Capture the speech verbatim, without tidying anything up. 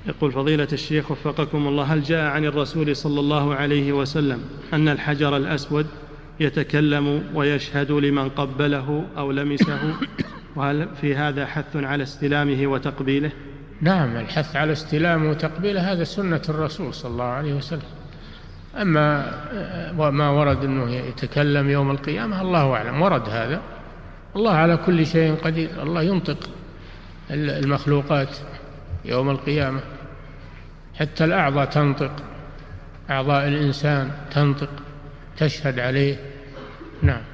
يقول فضيلة الشيخ وفقكم الله، هل جاء عن الرسول صلى الله عليه وسلم أن الحجر الأسود يتكلم ويشهد لمن قبله أو لمسه، وهل في هذا حث على استلامه وتقبيله؟ نعم، الحث على استلامه وتقبيله هذا سنة الرسول صلى الله عليه وسلم. أما ما ورد أنه يتكلم يوم القيامة الله أعلم، ورد هذا، الله على كل شيء قدير، الله ينطق المخلوقات يوم القيامة، حتى الأعضاء تنطق، أعضاء الإنسان تنطق تشهد عليه. نعم.